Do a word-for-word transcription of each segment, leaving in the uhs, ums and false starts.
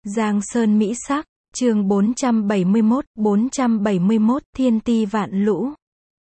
Giang sơn mỹ sắc, chương bốn trăm bảy mươi mốt, bốn trăm bảy mươi mốt, thiên ti vạn lũ.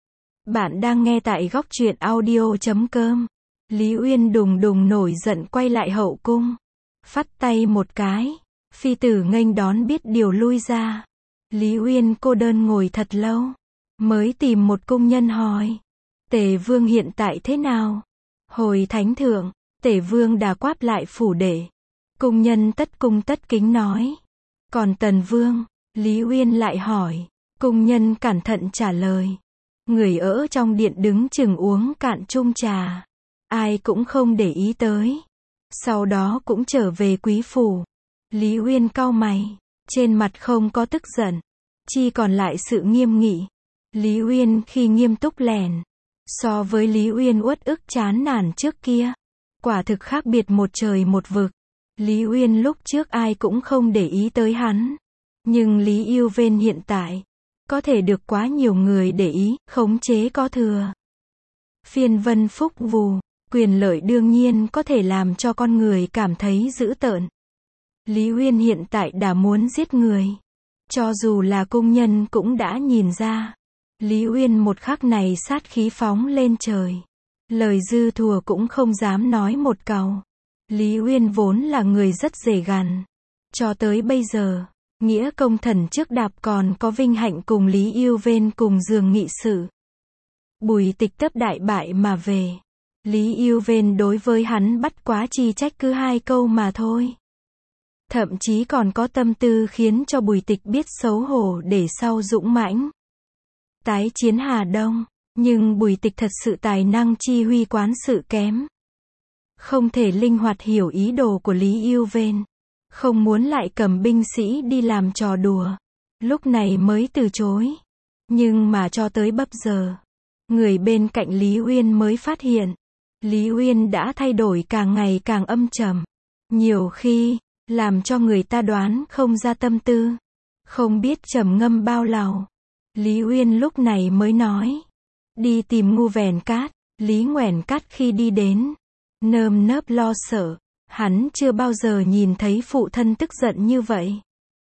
Bạn đang nghe tại góc truyện audio chấm com. Lý Uyên đùng đùng nổi giận quay lại hậu cung. Phắt tay một cái. Phi tử nghênh đón biết điều lui ra. Lý Uyên cô đơn ngồi thật lâu. Mới tìm một cung nhân hỏi. Tề vương hiện tại thế nào? Hồi thánh thượng, Tề vương đã quát lại phủ đệ. Cung nhân tất cung tất kính nói. Còn Tần vương, Lý Uyên lại hỏi. Cung nhân cẩn thận trả lời. Người ở trong điện đứng chừng uống cạn chung trà. Ai cũng không để ý tới. Sau đó cũng trở về quý phủ. Lý Uyên cau mày. Trên mặt không có tức giận. Chỉ còn lại sự nghiêm nghị. Lý Uyên khi nghiêm túc lèn. So với Lý Uyên uất ức chán nản trước kia. Quả thực khác biệt một trời một vực. Lý Uyên lúc trước ai cũng không để ý tới hắn. Nhưng Lý Yêu Vên hiện tại. Có thể được quá nhiều người để ý, khống chế có thừa. Phiên vân phúc vù. Quyền lợi đương nhiên có thể làm cho con người cảm thấy dữ tợn. Lý Uyên hiện tại đã muốn giết người. Cho dù là cung nhân cũng đã nhìn ra. Lý Uyên một khắc này sát khí phóng lên trời. Lời dư thừa cũng không dám nói một câu. Lý Uyên vốn là người rất dễ gằn. Cho tới bây giờ, nghĩa công thần trước đạp còn có vinh hạnh cùng Lý Yêu Vên cùng giường nghị sự. Bùi Tịch Tấp đại bại mà về. Lý Yêu Vên đối với hắn bắt quá chi trách cứ hai câu mà thôi. Thậm chí còn có tâm tư khiến cho Bùi Tịch biết xấu hổ để sau dũng mãnh tái chiến Hà Đông. Nhưng Bùi Tịch thật sự tài năng chi huy quán sự kém. Không thể linh hoạt hiểu ý đồ của Lý Yêu Vên. Không muốn lại cầm binh sĩ đi làm trò đùa. Lúc này mới từ chối. Nhưng mà cho tới bấp giờ. Người bên cạnh Lý Uyên mới phát hiện. Lý Uyên đã thay đổi càng ngày càng âm trầm. Nhiều khi, làm cho người ta đoán không ra tâm tư. Không biết trầm ngâm bao lâu. Lý Uyên lúc này mới nói. Đi tìm Ngu Vèn Cát. Lý Ngoèn Cát khi đi đến. Nơm nớp lo sợ. Hắn chưa bao giờ nhìn thấy phụ thân tức giận như vậy.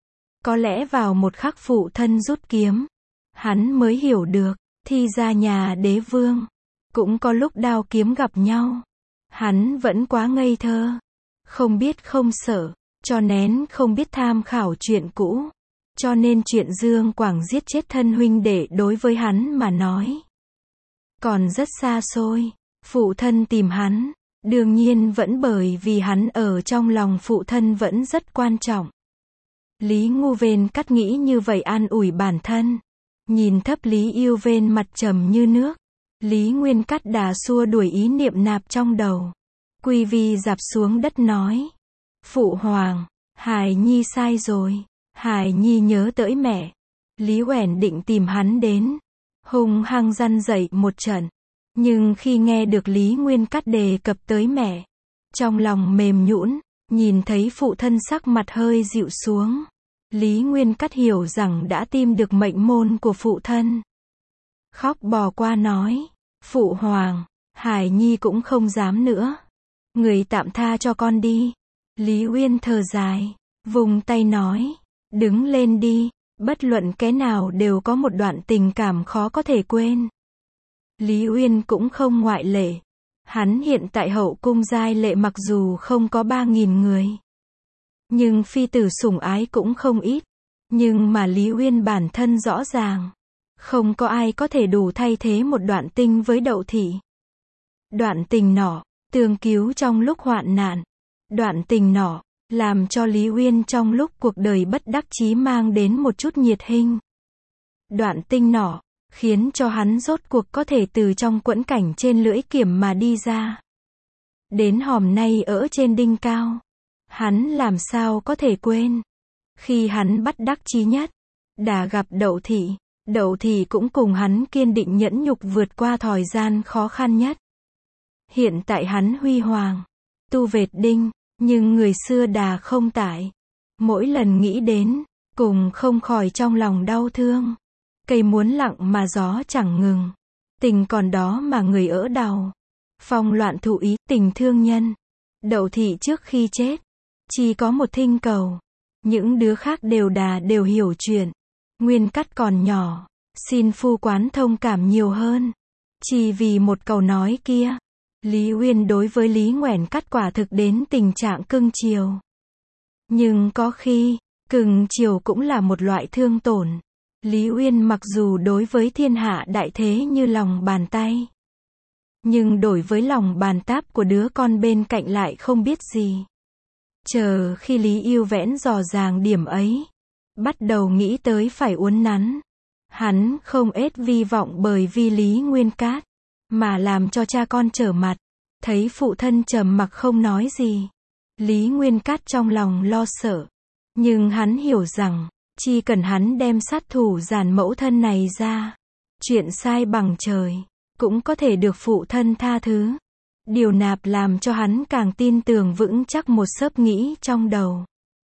Có lẽ vào một khắc phụ thân rút kiếm. Hắn mới hiểu được. Thì ra nhà đế vương. Cũng có lúc đao kiếm gặp nhau. Hắn vẫn quá ngây thơ. Không biết không sợ. Cho nên không biết tham khảo chuyện cũ. Cho nên chuyện Dương Quảng giết chết thân huynh đệ đối với hắn mà nói. Còn rất xa xôi. Phụ thân tìm hắn. Đương nhiên vẫn bởi vì hắn ở trong lòng phụ thân vẫn rất quan trọng. Lý Ngu Vên Cát nghĩ như vậy an ủi bản thân. Nhìn thấp Lý Yêu Vên mặt trầm như nước. Lý Nguyên Cát đà xua đuổi ý niệm nạp trong đầu. Quy vi dạp xuống đất nói. Phụ hoàng, Hải Nhi sai rồi. Hải Nhi nhớ tới mẹ. Lý Uẻn định tìm hắn đến. Hung hăng răn dậy một trận. Nhưng khi nghe được Lý Nguyên Cát đề cập tới mẹ. Trong lòng mềm nhũn, nhìn thấy phụ thân sắc mặt hơi dịu xuống. Lý Nguyên Cát hiểu rằng đã tìm được mệnh môn của phụ thân. Khóc bò qua nói. Phụ hoàng, Hải Nhi cũng không dám nữa. Người tạm tha cho con đi. Lý Uyên thở dài, vùng tay nói. Đứng lên đi, bất luận cái nào đều có một đoạn tình cảm khó có thể quên. Lý Uyên cũng không ngoại lệ. Hắn hiện tại hậu cung giai lệ mặc dù không có ba nghìn người. Nhưng phi tử sủng ái cũng không ít. Nhưng mà Lý Uyên bản thân rõ ràng. Không có ai có thể đủ thay thế một đoạn tình với Đậu thị. Đoạn tình nọ, tương cứu trong lúc hoạn nạn. Đoạn tình nọ, làm cho Lý Uyên trong lúc cuộc đời bất đắc chí mang đến một chút nhiệt hình. Đoạn tình nọ, khiến cho hắn rốt cuộc có thể từ trong quẫn cảnh trên lưỡi kiểm mà đi ra. Đến hòm nay ở trên đinh cao. Hắn làm sao có thể quên. Khi hắn bắt đắc chí nhất, đã gặp Đậu thị. Đậu thị cũng cùng hắn kiên định nhẫn nhục vượt qua thời gian khó khăn nhất. Hiện tại hắn huy hoàng, tu vệt đinh, nhưng người xưa đà không tại. Mỗi lần nghĩ đến, cùng không khỏi trong lòng đau thương. Cây muốn lặng mà gió chẳng ngừng. Tình còn đó mà người ở đau. Phong loạn thụ ý, tình thương nhân. Đậu thị trước khi chết, chỉ có một thinh cầu. Những đứa khác đều đà đều hiểu chuyện. Nguyên Cát còn nhỏ, xin phu quán thông cảm nhiều hơn. Chỉ vì một câu nói kia, Lý Uyên đối với Lý Ngoẻn Cát quả thực đến tình trạng cưng chiều. Nhưng có khi, cưng chiều cũng là một loại thương tổn. Lý Uyên mặc dù đối với thiên hạ đại thế như lòng bàn tay, nhưng đối với lòng bàn táp của đứa con bên cạnh lại không biết gì. Chờ khi Lý Yêu Vẽn dò dàng điểm ấy, bắt đầu nghĩ tới phải uốn nắn. Hắn không ết vi vọng bởi vì Lý Nguyên Cát, mà làm cho cha con trở mặt. Thấy phụ thân trầm mặc không nói gì, Lý Nguyên Cát trong lòng lo sợ. Nhưng hắn hiểu rằng, chỉ cần hắn đem sát thủ giàn mẫu thân này ra, chuyện sai bằng trời, cũng có thể được phụ thân tha thứ. Điều nạp làm cho hắn càng tin tưởng vững chắc một xớp nghĩ trong đầu.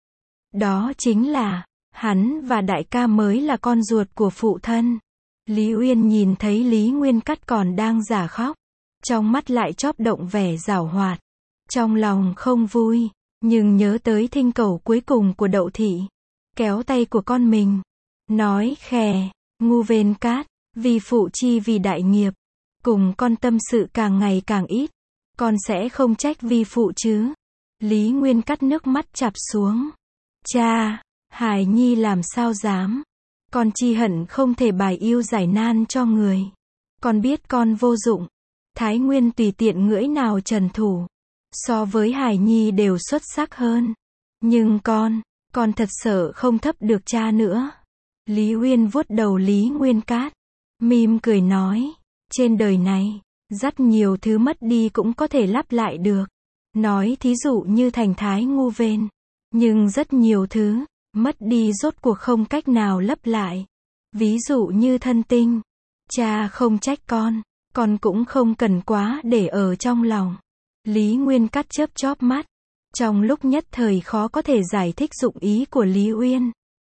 Đó chính là, hắn và đại ca mới là con ruột của phụ thân. Lý Uyên nhìn thấy Lý Nguyên Cát còn đang giả khóc, trong mắt lại chóp động vẻ giảo hoạt. Trong lòng không vui, nhưng nhớ tới thinh cầu cuối cùng của Đậu thị, kéo tay của con mình, nói khè, ngu Vên Cát, vì phụ chi vì đại nghiệp, cùng con tâm sự càng ngày càng ít, con sẽ không trách vi phụ chứ. Lý Nguyên Cát nước mắt chạp xuống. Cha, Hải Nhi làm sao dám, con chi hận không thể bài yêu giải nan cho người. Con biết con vô dụng, Thái Nguyên tùy tiện ngưỡi nào trần thủ, so với Hải Nhi đều xuất sắc hơn. Nhưng con, con thật sợ không thấp được cha nữa. Lý Uyên vuốt đầu Lý Nguyên Cát, mỉm cười nói, trên đời này, rất nhiều thứ mất đi cũng có thể lắp lại được. Nói thí dụ như thành Thái Ngu Vên. Nhưng rất nhiều thứ, mất đi rốt cuộc không cách nào lấp lại. Ví dụ như thân tinh. Cha không trách con, con cũng không cần quá để ở trong lòng. Lý Nguyên Cát chớp chóp mắt, trong lúc nhất thời khó có thể giải thích dụng ý của Lý Uyên.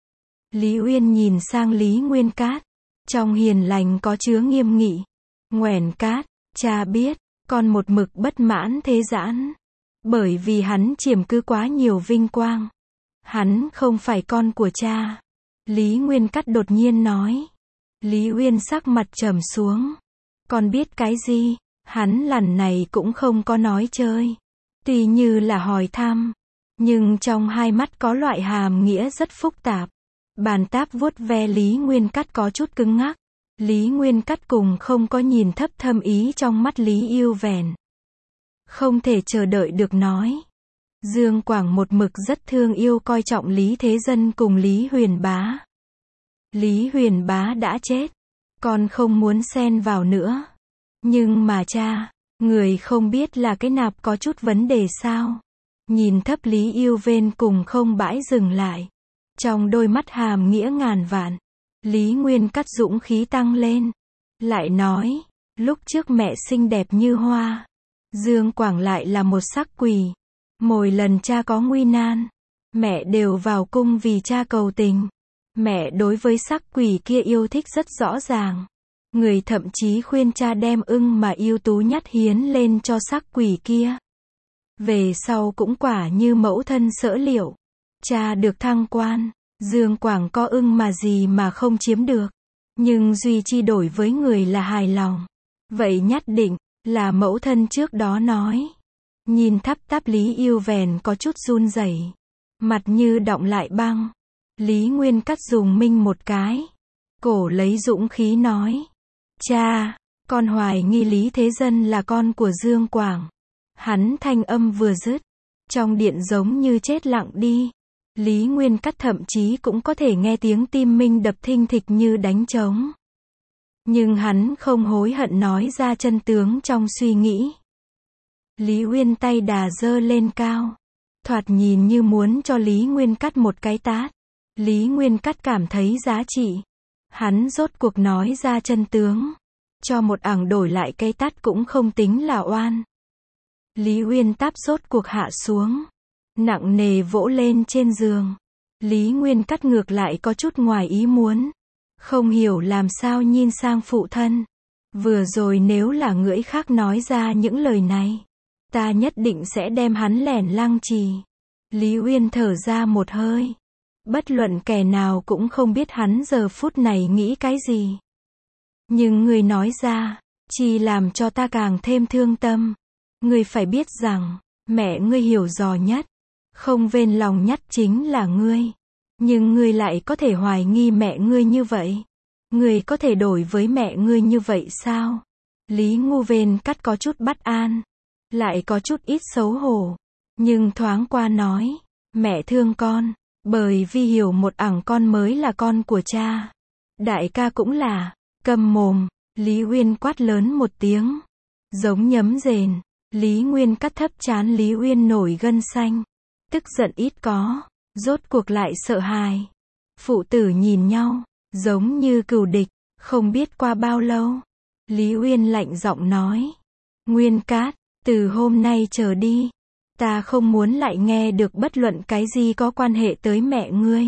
Lý Uyên nhìn sang Lý Nguyên Cát, trong hiền lành có chứa nghiêm nghị. Ngoẻn Cát, cha biết, con một mực bất mãn thế giãn, bởi vì hắn chiếm cứ quá nhiều vinh quang. Hắn không phải con của cha. Lý Nguyên Cát đột nhiên nói. Lý Uyên sắc mặt trầm xuống. Con biết cái gì? Hắn lần này cũng không có nói chơi. Tuy như là hỏi thăm, nhưng trong hai mắt có loại hàm nghĩa rất phức tạp. Bàn táp vuốt ve Lý Nguyên Cát có chút cứng ngắc. Lý Nguyên Cát cùng không có nhìn thấp thâm ý trong mắt Lý Yêu Vẻn. Không thể chờ đợi được nói. Dương Quảng một mực rất thương yêu coi trọng Lý Thế Dân cùng Lý Huyền Bá. Lý Huyền Bá đã chết, con không muốn xen vào nữa. Nhưng mà cha, người không biết là cái nạp có chút vấn đề sao? Nhìn thấp Lý Yêu Vên cùng không bãi dừng lại. Trong đôi mắt hàm nghĩa ngàn vạn, Lý Nguyên Cát dũng khí tăng lên. Lại nói, lúc trước mẹ xinh đẹp như hoa, Dương Quảng lại là một sắc quỷ. Mỗi lần cha có nguy nan, mẹ đều vào cung vì cha cầu tình. Mẹ đối với sắc quỷ kia yêu thích rất rõ ràng. Người thậm chí khuyên cha đem ưng mà yêu tú nhất hiến lên cho sắc quỷ kia. Về sau cũng quả như mẫu thân sở liệu. Cha được thăng quan, Dương Quảng có ưng mà gì mà không chiếm được. Nhưng duy chi đổi với người là hài lòng. Vậy nhất định là mẫu thân trước đó nói. Nhìn thắp táp Lý Yêu Vẻn có chút run rẩy, mặt như đọng lại băng. Lý Nguyên Cát dùng minh một cái, cổ lấy dũng khí nói. Cha, con hoài nghi Lý Thế Dân là con của Dương Quảng. Hắn thanh âm vừa dứt, trong điện giống như chết lặng đi. Lý Nguyên Cát thậm chí cũng có thể nghe tiếng tim minh đập thình thịch như đánh trống. Nhưng hắn không hối hận nói ra chân tướng trong suy nghĩ. Lý Uyên tay đà giơ lên cao, thoạt nhìn như muốn cho Lý Nguyên Cát một cái tát. Lý Nguyên Cát cảm thấy giá trị. Hắn rốt cuộc nói ra chân tướng. Cho một ảng đổi lại cái tát cũng không tính là oan. Lý Uyên táp rốt cuộc hạ xuống, nặng nề vỗ lên trên giường. Lý Nguyên Cát ngược lại có chút ngoài ý muốn. Không hiểu làm sao nhìn sang phụ thân. Vừa rồi nếu là người khác nói ra những lời này, ta nhất định sẽ đem hắn lẻn lăng trì. Lý Uyên thở ra một hơi. Bất luận kẻ nào cũng không biết hắn giờ phút này nghĩ cái gì. Nhưng ngươi nói ra, chỉ làm cho ta càng thêm thương tâm. Ngươi phải biết rằng, mẹ ngươi hiểu rõ nhất, không vên lòng nhất chính là ngươi. Nhưng ngươi lại có thể hoài nghi mẹ ngươi như vậy. Ngươi có thể đổi với mẹ ngươi như vậy sao? Lý Ngu Vên Cắt có chút bất an, lại có chút ít xấu hổ. Nhưng thoáng qua nói, mẹ thương con, bởi vì hiểu một ẳng con mới là con của cha. Đại ca cũng là, câm mồm, Lý Uyên quát lớn một tiếng. Giống nhấm rền, Lý Nguyên Cắt thấp trán Lý Uyên nổi gân xanh. Tức giận ít có, rốt cuộc lại sợ hãi. Phụ tử nhìn nhau, giống như cừu địch, không biết qua bao lâu. Lý Uyên lạnh giọng nói. Nguyên Cát, từ hôm nay trở đi, ta không muốn lại nghe được bất luận cái gì có quan hệ tới mẹ ngươi.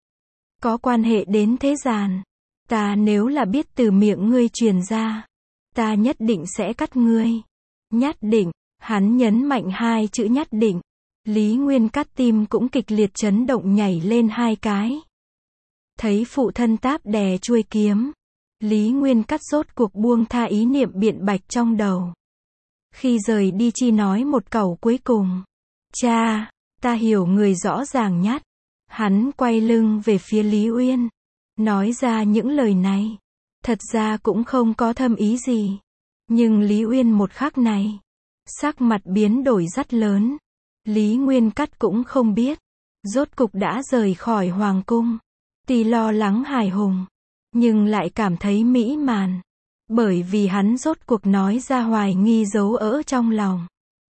Có quan hệ đến thế gian. Ta nếu là biết từ miệng ngươi truyền ra, ta nhất định sẽ cắt ngươi. Nhất định, hắn nhấn mạnh hai chữ nhất định. Lý Nguyên Cát tim cũng kịch liệt chấn động nhảy lên hai cái. Thấy phụ thân táp đè chuôi kiếm, Lý Nguyên Cát rốt cuộc buông tha ý niệm biện bạch trong đầu. Khi rời đi chỉ nói một câu cuối cùng. Cha, ta hiểu người rõ ràng nhất. Hắn quay lưng về phía Lý Uyên, nói ra những lời này. Thật ra cũng không có thâm ý gì. Nhưng Lý Uyên một khắc này, sắc mặt biến đổi rất lớn. Lý Nguyên Cát cũng không biết, rốt cục đã rời khỏi hoàng cung. Tuy lo lắng hài hùng, nhưng lại cảm thấy mỹ mãn. Bởi vì hắn rốt cuộc nói ra hoài nghi giấu ở trong lòng.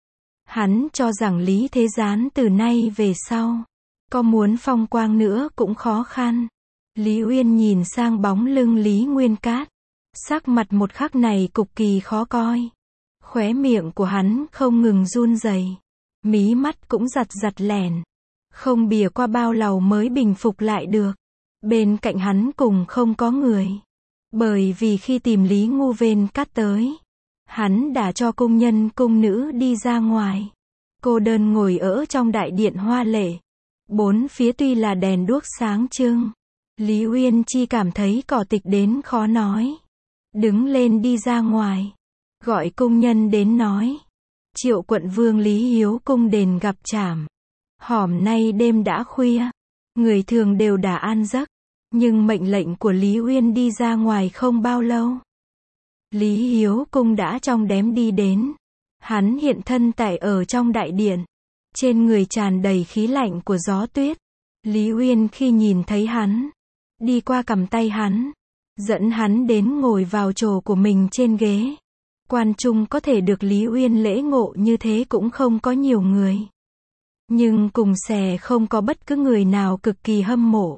Hắn cho rằng Lý Thế Gián từ nay về sau, có muốn phong quang nữa cũng khó khăn. Lý Uyên nhìn sang bóng lưng Lý Nguyên Cát, sắc mặt một khắc này cực kỳ khó coi. Khóe miệng của hắn không ngừng run rẩy, mí mắt cũng giật giật lẻn. Không bìa qua bao lâu mới bình phục lại được. Bên cạnh hắn cùng không có người. Bởi vì khi tìm Lý Ngu Vên Cát tới, hắn đã cho công nhân cung nữ đi ra ngoài. Cô đơn ngồi ở trong đại điện hoa lệ. Bốn phía tuy là đèn đuốc sáng trưng, Lý Uyên chỉ cảm thấy cỏ tịch đến khó nói. Đứng lên đi ra ngoài, gọi công nhân đến nói. Triệu quận vương Lý Hiếu cung đền gặp trảm. Hòm nay đêm đã khuya, người thường đều đã an giấc. Nhưng mệnh lệnh của Lý Uyên đi ra ngoài không bao lâu, Lý Hiếu cung đã trong đêm đi đến. Hắn hiện thân tại ở trong đại điện, trên người tràn đầy khí lạnh của gió tuyết. Lý Uyên khi nhìn thấy hắn, đi qua cầm tay hắn, dẫn hắn đến ngồi vào chỗ của mình trên ghế. Quan trung có thể được Lý Uyên lễ ngộ như thế cũng không có nhiều người. Nhưng cùng xè không có bất cứ người nào cực kỳ hâm mộ.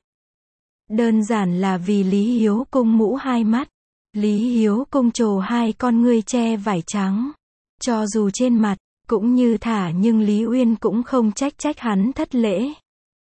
Đơn giản là vì Lý Hiếu cung mũ hai mắt. Lý Hiếu cung trồ hai con ngươi che vải trắng. Cho dù trên mặt, cũng như thả nhưng Lý Uyên cũng không trách trách hắn thất lễ.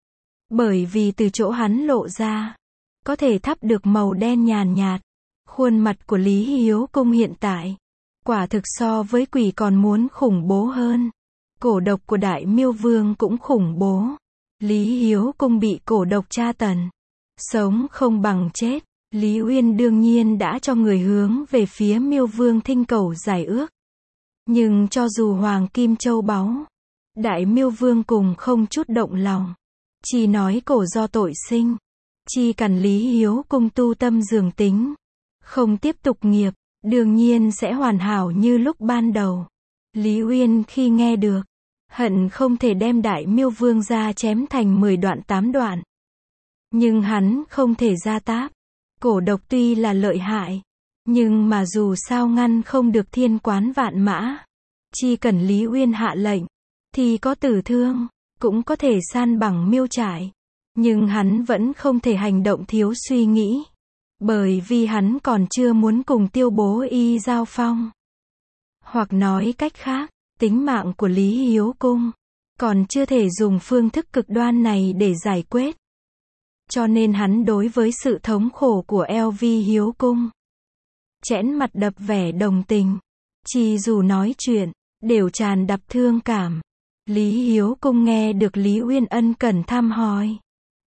Bởi vì từ chỗ hắn lộ ra, có thể thắp được màu đen nhàn nhạt. Khuôn mặt của Lý Hiếu cung hiện tại, quả thực so với quỷ còn muốn khủng bố hơn. Cổ độc của Đại Miêu Vương cũng khủng bố. Lý Hiếu cung bị cổ độc tra tấn, sống không bằng chết. Lý Uyên đương nhiên đã cho người hướng về phía Miêu Vương thinh cầu giải ước. Nhưng cho dù Hoàng Kim Châu báu, Đại Miêu Vương cùng không chút động lòng. Chỉ nói cổ do tội sinh. Chỉ cần Lý Hiếu cung tu tâm dưỡng tính, không tiếp tục nghiệp, đương nhiên sẽ hoàn hảo như lúc ban đầu. Lý Uyên khi nghe được, hận không thể đem Đại Miêu Vương ra chém thành mười đoạn tám đoạn. Nhưng hắn không thể ra táp. Cổ độc tuy là lợi hại, nhưng mà dù sao ngăn không được thiên quán vạn mã. Chỉ cần Lý Uyên hạ lệnh, thì có tử thương, cũng có thể san bằng miêu trại. Nhưng hắn vẫn không thể hành động thiếu suy nghĩ. Bởi vì hắn còn chưa muốn cùng Tiêu Bố Y giao phong. Hoặc nói cách khác, tính mạng của Lý Hiếu cung còn chưa thể dùng phương thức cực đoan này để giải quyết. Cho nên hắn đối với sự thống khổ của Eo Vi Hiếu cung, chẽn mặt đập vẻ đồng tình. Chỉ dù nói chuyện, đều tràn đập thương cảm. Lý Hiếu cung nghe được Lý Uyên ân cần thăm hỏi,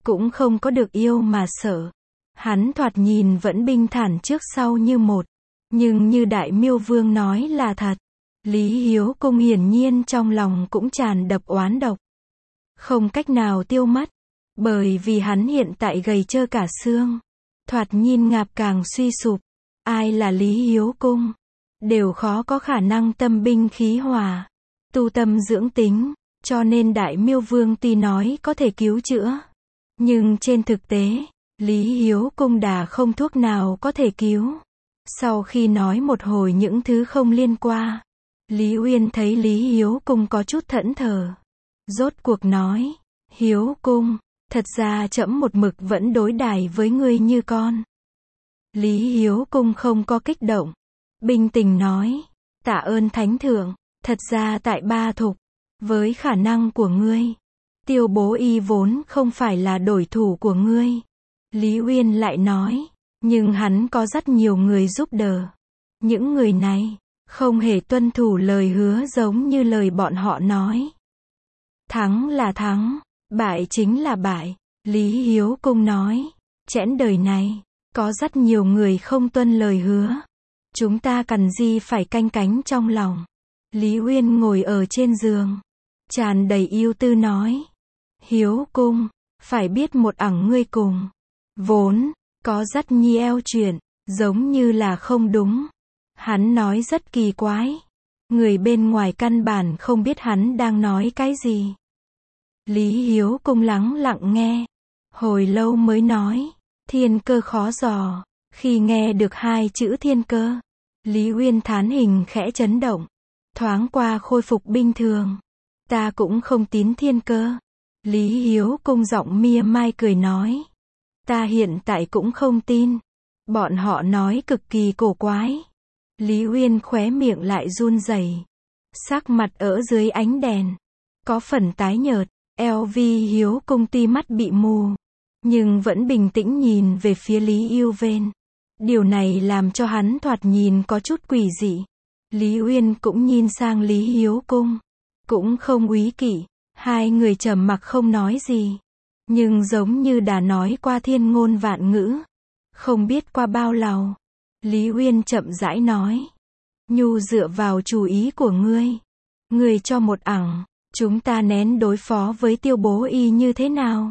cũng không có được yêu mà sợ. Hắn thoạt nhìn vẫn bình thản trước sau như một. Nhưng như Đại Miêu Vương nói là thật. Lý Hiếu Cung hiển nhiên trong lòng cũng tràn đập oán độc. Không cách nào tiêu mất. Bởi vì hắn hiện tại gầy trơ cả xương. Thoạt nhìn ngạp càng suy sụp. Ai là Lý Hiếu Cung? Đều khó có khả năng tâm binh khí hòa. Tu tâm dưỡng tính. Cho nên Đại Miêu Vương tuy nói có thể cứu chữa. Nhưng trên thực tế, Lý Hiếu Cung đã không thuốc nào có thể cứu. Sau khi nói một hồi những thứ không liên quan, Lý Uyên thấy Lý Hiếu Cung có chút thẫn thờ. Rốt cuộc nói, Hiếu Cung, thật ra trẫm một mực vẫn đối đãi với ngươi như con. Lý Hiếu Cung không có kích động. Bình tĩnh nói, tạ ơn Thánh Thượng, thật ra tại Ba Thục, với khả năng của ngươi, Tiêu Bố Y vốn không phải là đối thủ của ngươi. Lý Uyên lại nói, nhưng hắn có rất nhiều người giúp đỡ. Những người này, không hề tuân thủ lời hứa giống như lời bọn họ nói. Thắng là thắng, bại chính là bại. Lý Hiếu Cung nói, chẽn đời này, có rất nhiều người không tuân lời hứa. Chúng ta cần gì phải canh cánh trong lòng. Lý Uyên ngồi ở trên giường, tràn đầy yêu tư nói, Hiếu Cung, phải biết một ẳng ngươi cùng. Vốn, có rất nhiều chuyện, giống như là không đúng. Hắn nói rất kỳ quái. Người bên ngoài căn bản không biết hắn đang nói cái gì. Lý Hiếu Cung lắng lặng nghe. Hồi lâu mới nói, thiên cơ khó dò. Khi nghe được hai chữ thiên cơ, Lý Uyên thán hình khẽ chấn động. Thoáng qua khôi phục bình thường. Ta cũng không tín thiên cơ. Lý Hiếu Cung giọng mia mai cười nói. Ta hiện tại cũng không tin. Bọn họ nói cực kỳ cổ quái. Lý Uyên khóe miệng lại run rẩy. Sắc mặt ở dưới ánh đèn. Có phần tái nhợt. Eo Vi Hiếu Cung tuy mắt bị mù. Nhưng vẫn bình tĩnh nhìn về phía Lý Yêu Vên. Điều này làm cho hắn thoạt nhìn có chút quỷ dị. Lý Uyên cũng nhìn sang Lý Hiếu Cung. Cũng không úy kỵ. Hai người trầm mặc không nói gì. Nhưng giống như đã nói qua thiên ngôn vạn ngữ. Không biết qua bao lâu. Lý Uyên chậm rãi nói. Nhu dựa vào chủ ý của ngươi. Ngươi cho một ẳng. Chúng ta nén đối phó với Tiêu Bố Y như thế nào?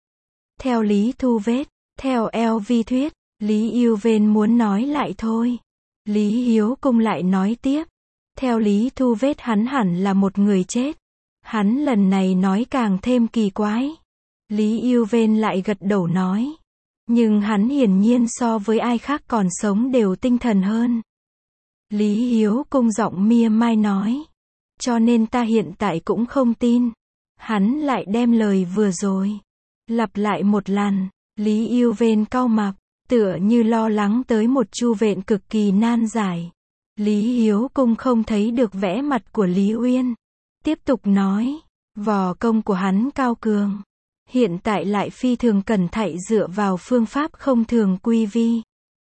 Theo Lý Thu Vết. Theo eo vi thuyết. Lý Yêu Vên muốn nói lại thôi. Lý Hiếu Cung lại nói tiếp. Theo Lý Thu Vết hắn hẳn là một người chết. Hắn lần này nói càng thêm kỳ quái. Lý Yêu Vên lại gật đầu nói. Nhưng hắn hiển nhiên so với ai khác còn sống đều tinh thần hơn. Lý Hiếu Cung giọng mia mai nói. Cho nên ta hiện tại cũng không tin. Hắn lại đem lời vừa rồi lặp lại một lần. Lý Yêu Vên cau mặt, tựa như lo lắng tới một chu vện cực kỳ nan giải. Lý Hiếu Cung không thấy được vẻ mặt của Lý Uyên. Tiếp tục nói, võ công của hắn cao cường. Hiện tại lại phi thường cẩn thận dựa vào phương pháp không thường quy vi.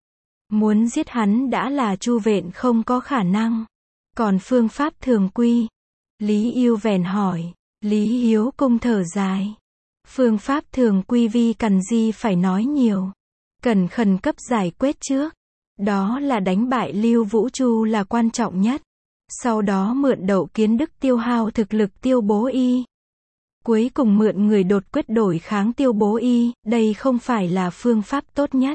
Muốn giết hắn đã là chu vện không có khả năng. Còn phương pháp thường quy? Lý Yêu Vén hỏi. Lý Hiếu Cung thở dài. Phương pháp thường quy vi cần gì phải nói nhiều. Cần khẩn cấp giải quyết trước. Đó là đánh bại Lưu Vũ Chu là quan trọng nhất. Sau đó mượn Đậu Kiến Đức tiêu hao thực lực Tiêu Bố Y. Cuối cùng mượn người đột quyết đổi kháng Tiêu Bố Y, đây không phải là phương pháp tốt nhất.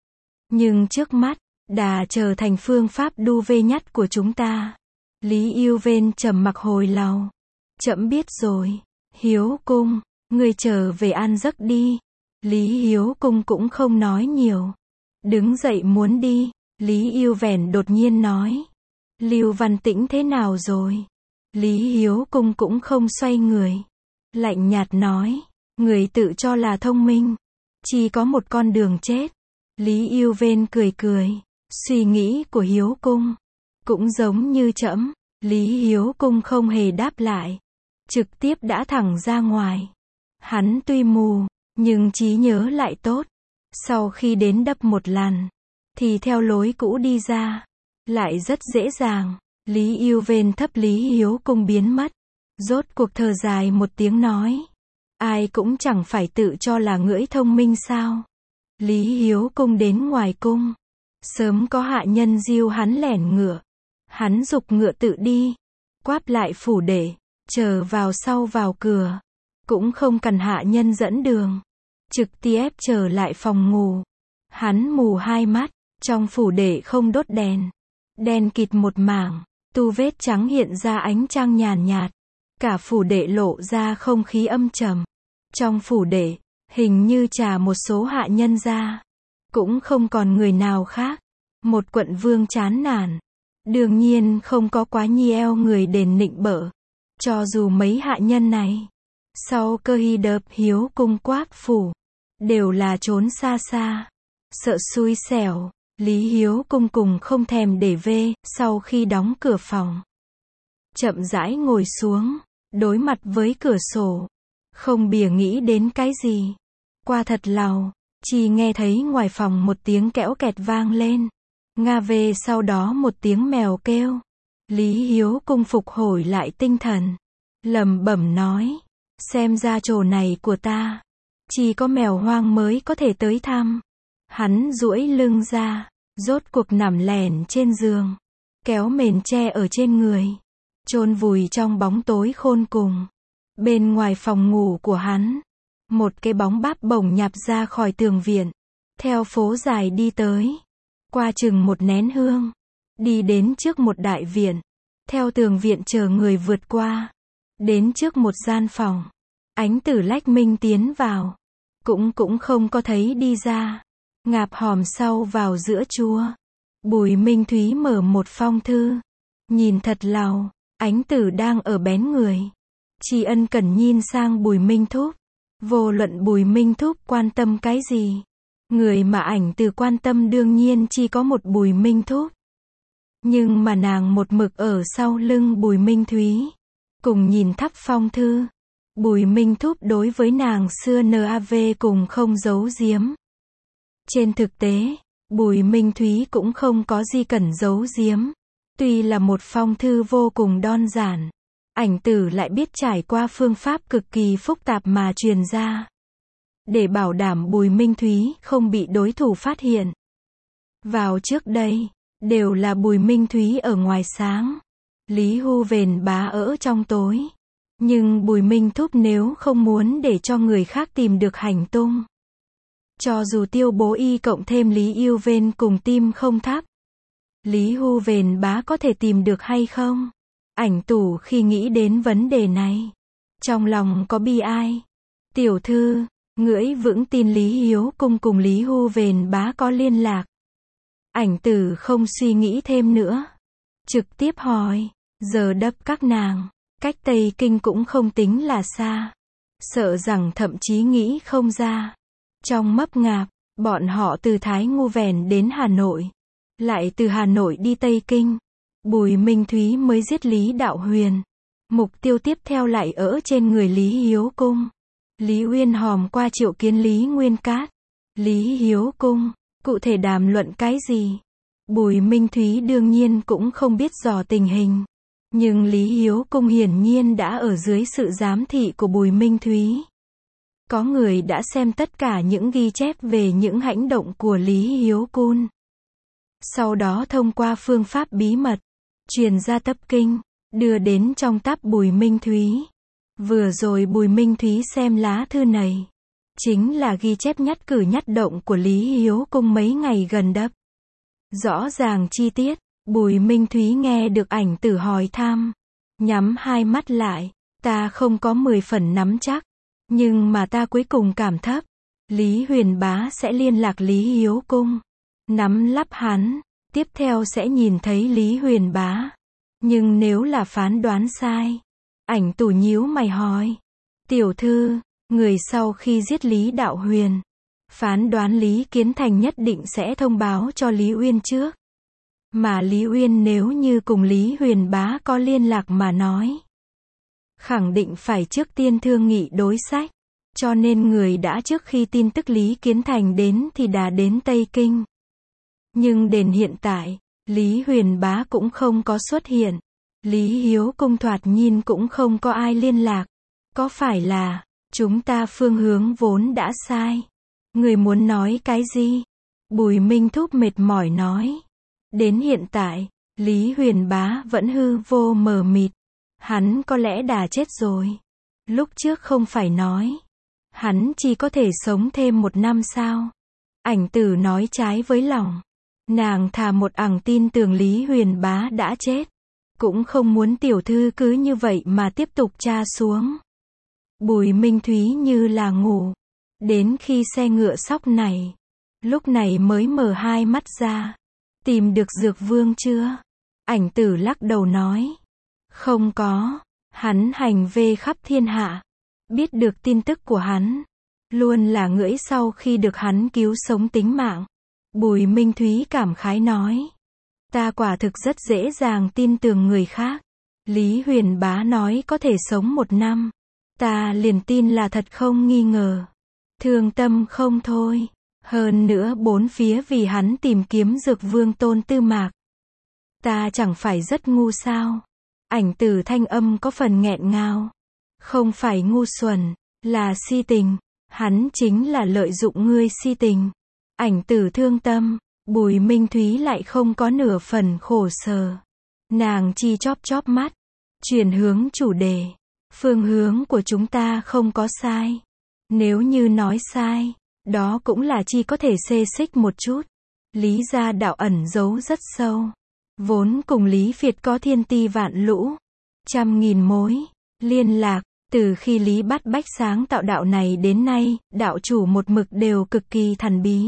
Nhưng trước mắt, đã trở thành phương pháp đu vê nhất của chúng ta. Lý Yêu Vên trầm mặc hồi lâu. Trẫm biết rồi. Hiếu Cung, ngươi trở về an giấc đi. Lý Hiếu Cung cũng không nói nhiều. Đứng dậy muốn đi. Lý Yêu Vẻn đột nhiên nói. Lưu Văn Tĩnh thế nào rồi? Lý Hiếu Cung cũng không xoay người. Lạnh nhạt nói. Người tự cho là thông minh. Chỉ có một con đường chết. Lý Yêu Vên cười cười. Suy nghĩ của Hiếu Cung cũng giống như trẫm. Lý Hiếu Cung không hề đáp lại. Trực tiếp đã thẳng ra ngoài. Hắn tuy mù, nhưng trí nhớ lại tốt. Sau khi đến đập một lần, thì theo lối cũ đi ra. Lại rất dễ dàng. Lý Yêu Vên thấp Lý Hiếu Cung biến mất. Rốt cuộc thở dài một tiếng nói. Ai cũng chẳng phải tự cho là ngưỡi thông minh sao. Lý Hiếu Cung đến ngoài cung. Sớm có hạ nhân diêu hắn lẻn ngựa. Hắn giục ngựa tự đi. Quáp lại phủ để. Chờ vào sau vào cửa. Cũng không cần hạ nhân dẫn đường. Trực tiếp trở lại phòng ngủ. Hắn mù hai mắt. Trong phủ để không đốt đèn. Đen kịt một mảng. Tu vết trắng hiện ra ánh trăng nhàn nhạt. Cả phủ đệ lộ ra không khí âm trầm. Trong phủ đệ, hình như trà một số hạ nhân ra. Cũng không còn người nào khác. Một quận vương chán nản. Đương nhiên không có quá nhiều người đền nịnh bợ. Cho dù mấy hạ nhân này. Sau cơ hy đợp Hiếu Cung quát phủ. Đều là trốn xa xa. Sợ xui xẻo. Lý Hiếu Cung cùng không thèm để về. Sau khi đóng cửa phòng. Chậm rãi ngồi xuống. Đối mặt với cửa sổ. Không bìa nghĩ đến cái gì. Qua thật lâu. Chỉ nghe thấy ngoài phòng một tiếng kẽo kẹt vang lên. Nga về sau đó một tiếng mèo kêu. Lý Hiếu Cung phục hồi lại tinh thần. Lẩm bẩm nói. Xem ra chỗ này của ta. Chỉ có mèo hoang mới có thể tới thăm. Hắn duỗi lưng ra. Rốt cuộc nằm lẻn trên giường. Kéo mền che ở trên người. Chôn vùi trong bóng tối khôn cùng. Bên ngoài phòng ngủ của hắn. Một cái bóng báp bổng nhạp ra khỏi tường viện. Theo phố dài đi tới. Qua chừng một nén hương. Đi đến trước một đại viện. Theo tường viện chờ người vượt qua. Đến trước một gian phòng. Ánh tử lách minh tiến vào. Cũng cũng không có thấy đi ra. Ngạp hòm sau vào giữa chua. Bùi Minh Thúy mở một phong thư. Nhìn thật lâu. Ánh tử đang ở bén người. Tri ân cần nhìn sang Bùi Minh Thúc. Vô luận Bùi Minh Thúc quan tâm cái gì. Người mà ảnh tử quan tâm đương nhiên chỉ có một Bùi Minh Thúc. Nhưng mà nàng một mực ở sau lưng Bùi Minh Thúy. Cùng nhìn thắp phong thư. Bùi Minh Thúc đối với nàng xưa nav cùng không giấu giếm. Trên thực tế, Bùi Minh Thúy cũng không có gì cần giấu giếm. Tuy là một phong thư vô cùng đơn giản. Ảnh tử lại biết trải qua phương pháp cực kỳ phức tạp mà truyền ra. Để bảo đảm Bùi Minh Thúy không bị đối thủ phát hiện. Vào trước đây, đều là Bùi Minh Thúy ở ngoài sáng. Lý Hu Vền bá ở trong tối. Nhưng Bùi Minh Thúc nếu không muốn để cho người khác tìm được hành tung. Cho dù Tiêu Bố Y cộng thêm Lý Yêu Vên cùng tim không thắp. Lý Hu Vền bá có thể tìm được hay không? Ảnh tủ khi nghĩ đến vấn đề này. Trong lòng có bi ai. Tiểu thư, ngưỡi vững tin Lý Hiếu Cung cùng Lý Hu Vền bá có liên lạc. Ảnh tử không suy nghĩ thêm nữa. Trực tiếp hỏi. Giờ đắp các nàng. Cách Tây Kinh cũng không tính là xa. Sợ rằng thậm chí nghĩ không ra. Trong mấp ngạp, bọn họ từ Thái Ngu Vèn đến Hà Nội. Lại từ Hà Nội đi Tây Kinh. Bùi Minh Thúy mới giết Lý Đạo Huyền. Mục tiêu tiếp theo lại ở trên người Lý Hiếu Cung. Lý Uyên hòm qua triệu kiến Lý Nguyên Cát. Lý Hiếu Cung, cụ thể đàm luận cái gì? Bùi Minh Thúy đương nhiên cũng không biết dò tình hình. Nhưng Lý Hiếu Cung hiển nhiên đã ở dưới sự giám thị của Bùi Minh Thúy. Có người đã xem tất cả những ghi chép về những hành động của Lý Hiếu Cung. Sau đó thông qua phương pháp bí mật, truyền ra tấp kinh, đưa đến trong táp Bùi Minh Thúy. Vừa rồi Bùi Minh Thúy xem lá thư này. Chính là ghi chép nhất cử nhất động của Lý Hiếu Cung mấy ngày gần đắp. Rõ ràng chi tiết, Bùi Minh Thúy nghe được ảnh tử hỏi thăm. Nhắm hai mắt lại, ta không có mười phần nắm chắc. Nhưng mà ta cuối cùng cảm thấp. Lý Huyền Bá sẽ liên lạc Lý Hiếu Cung. Nắm lắp hắn, tiếp theo sẽ nhìn thấy Lý Huyền Bá. Nhưng nếu là phán đoán sai. Ảnh tủ nhíu mày hỏi. Tiểu thư, người sau khi giết Lý Đạo Huyền. Phán đoán Lý Kiến Thành nhất định sẽ thông báo cho Lý Uyên trước. Mà Lý Uyên nếu như cùng Lý Huyền Bá có liên lạc mà nói. Khẳng định phải trước tiên thương nghị đối sách. Cho nên người đã trước khi tin tức Lý Kiến Thành đến thì đã đến Tây Kinh. Nhưng đến hiện tại, Lý Huyền Bá cũng không có xuất hiện. Lý Hiếu Cung thoạt nhìn cũng không có ai liên lạc. Có phải là, Chúng ta phương hướng vốn đã sai. Người muốn nói cái gì? Bùi Minh Thúc mệt mỏi nói. Đến hiện tại, Lý Huyền Bá vẫn hư vô mờ mịt. Hắn có lẽ đã chết rồi. Lúc trước không phải nói. Hắn chỉ có thể sống thêm một năm sao? Ảnh Tử nói trái với lòng. Nàng thà một ẳng tin tưởng Lý Huyền Bá đã chết. Cũng không muốn tiểu thư cứ như vậy mà tiếp tục tra xuống. Bùi Minh Thúy như là ngủ. Đến khi xe ngựa sóc này. Lúc này mới mở hai mắt ra. Tìm được Dược Vương chưa? Ảnh Tử lắc đầu nói. Không có. Hắn hành vê khắp thiên hạ. Biết được tin tức của hắn. Luôn là ngưỡi sau khi được hắn cứu sống tính mạng. Bùi Minh Thúy cảm khái nói. Ta quả thực rất dễ dàng tin tưởng người khác. Lý Huyền Bá nói có thể sống một năm. Ta liền tin là thật không nghi ngờ. Thương tâm không thôi. Hơn nữa bốn phía vì hắn tìm kiếm Dược Vương Tôn Tư Mạc. Ta chẳng phải rất ngu sao? Ảnh Tử thanh âm có phần nghẹn ngào. Không phải ngu xuẩn, là si tình. Hắn chính là lợi dụng ngươi si tình. Ảnh Tử thương tâm. Bùi Minh Thúy lại không có nửa phần khổ sở. Nàng chi chóp chóp mắt. Chuyển hướng chủ đề. Phương hướng của chúng ta không có sai. Nếu như nói sai, đó cũng là chi có thể xê xích một chút. Lý gia đạo ẩn giấu rất sâu. Vốn cùng Lý Việt có thiên ti vạn lũ. Trăm nghìn mối. Liên lạc. Từ khi Lý Bát Bách sáng tạo đạo này đến nay, đạo chủ một mực đều cực kỳ thần bí.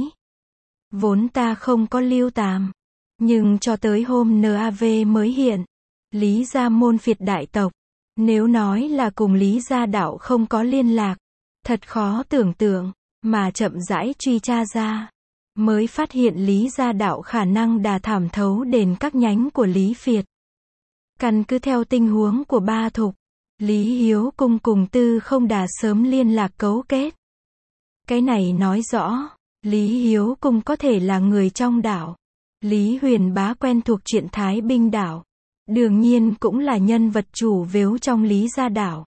Vốn ta không có lưu tàm. Nhưng cho tới hôm NAV mới hiện. Lý gia môn phiệt đại tộc. Nếu nói là cùng Lý gia đạo không có liên lạc. Thật khó tưởng tượng. Mà chậm rãi truy tra ra. Mới phát hiện Lý gia đạo khả năng đà thảm thấu đền các nhánh của Lý Việt. Căn cứ theo tình huống của ba thục. Lý Hiếu Cung cùng Tư Không Đà sớm liên lạc cấu kết. Cái này nói rõ. Lý Hiếu Cung có thể là người trong đảo. Lý Huyền Bá quen thuộc chuyện Thái Binh đảo. Đương nhiên cũng là nhân vật chủ vếu trong Lý gia đảo.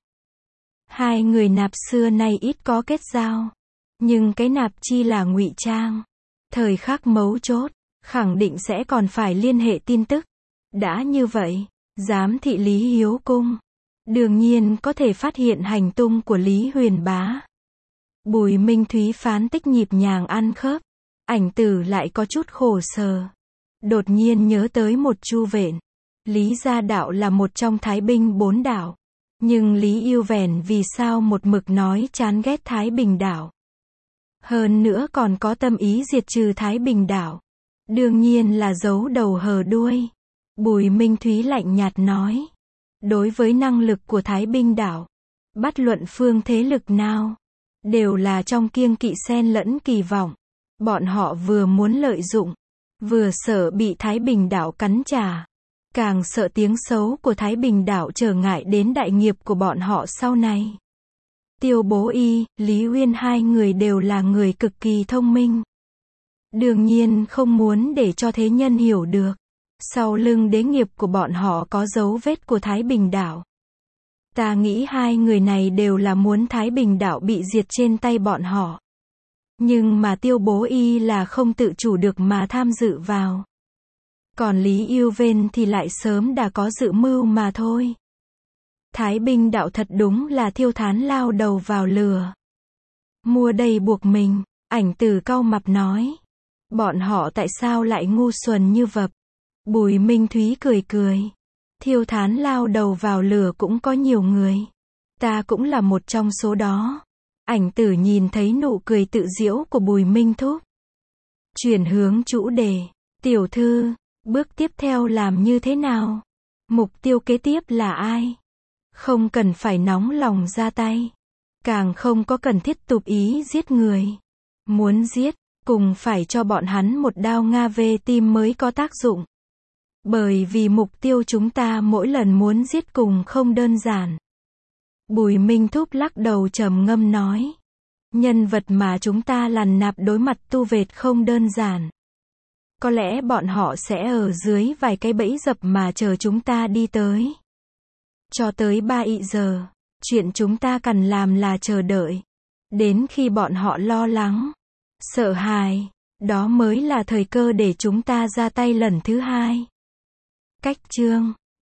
Hai người nạp xưa nay ít có kết giao. Nhưng cái nạp chi là ngụy trang. Thời khắc mấu chốt, khẳng định sẽ còn phải liên hệ tin tức. Đã như vậy, giám thị Lý Hiếu Cung. Đương nhiên có thể phát hiện hành tung của Lý Huyền Bá. Bùi Minh Thúy phán tích nhịp nhàng ăn khớp. Ảnh Tử lại có chút khổ sở. Đột nhiên nhớ tới một chu vện. Lý gia đạo là một trong Thái Bình bốn đảo. Nhưng Lý Yêu Vẻn vì sao một mực nói chán ghét Thái Bình đảo. Hơn nữa còn có tâm ý diệt trừ Thái Bình đảo. Đương nhiên là giấu đầu hở đuôi. Bùi Minh Thúy lạnh nhạt nói. Đối với năng lực của Thái Bình đảo. Bất luận phương thế lực nào. Đều là trong kiêng kỵ xen lẫn kỳ vọng. Bọn họ vừa muốn lợi dụng. Vừa sợ bị Thái Bình đảo cắn trả. Càng sợ tiếng xấu của Thái Bình đảo trở ngại đến đại nghiệp của bọn họ sau này. Tiêu Bố Y, Lý Uyên hai người đều là người cực kỳ thông minh. Đương nhiên không muốn để cho thế nhân hiểu được. Sau lưng đế nghiệp của bọn họ có dấu vết của Thái Bình đảo. Ta nghĩ hai người này đều là muốn Thái Bình đảo bị diệt trên tay bọn họ. Nhưng mà Tiêu Bố Y là không tự chủ được mà tham dự vào. Còn Lý Yêu Vên thì lại sớm đã có dự mưu mà thôi. Thái Bình đạo thật đúng là Thiêu Thán lao đầu vào lửa. Mua đầy buộc mình, Ảnh Tử cau mập nói. Bọn họ tại sao lại ngu xuẩn như vập? Bùi Minh Thúy cười cười. Thiêu Thán lao đầu vào lửa cũng có nhiều người. Ta cũng là một trong số đó. Ảnh Tử nhìn thấy nụ cười tự giễu của Bùi Minh Thúc. Chuyển hướng chủ đề. Tiểu thư, bước tiếp theo làm như thế nào? Mục tiêu kế tiếp là ai? Không cần phải nóng lòng ra tay. Càng không có cần thiết tục ý giết người. Muốn giết, cùng phải cho bọn hắn một đao nga về tim mới có tác dụng. Bởi vì mục tiêu chúng ta mỗi lần muốn giết cùng không đơn giản. Bùi Minh Thúc lắc đầu trầm ngâm nói. Nhân vật mà chúng ta lằn nạp đối mặt tu vệt không đơn giản. Có lẽ bọn họ sẽ ở dưới vài cái bẫy dập mà chờ chúng ta đi tới. Cho tới ba ị giờ, Chuyện chúng ta cần làm là chờ đợi. Đến khi bọn họ lo lắng, sợ hãi, đó mới là thời cơ để chúng ta ra tay lần thứ hai. Cách chương